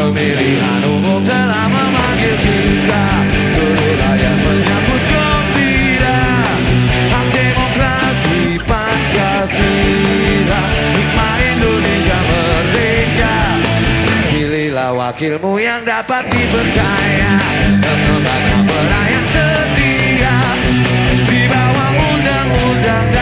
Pemilihan umum telah memanggil kita, seluruh rakyat menyambut gembira. Hak demokrasi Pancasila, hikmah Indonesia merdeka. Pilihlah wakilmu yang dapat dipercaya, lembaga pelayan setia di bawah undang-undang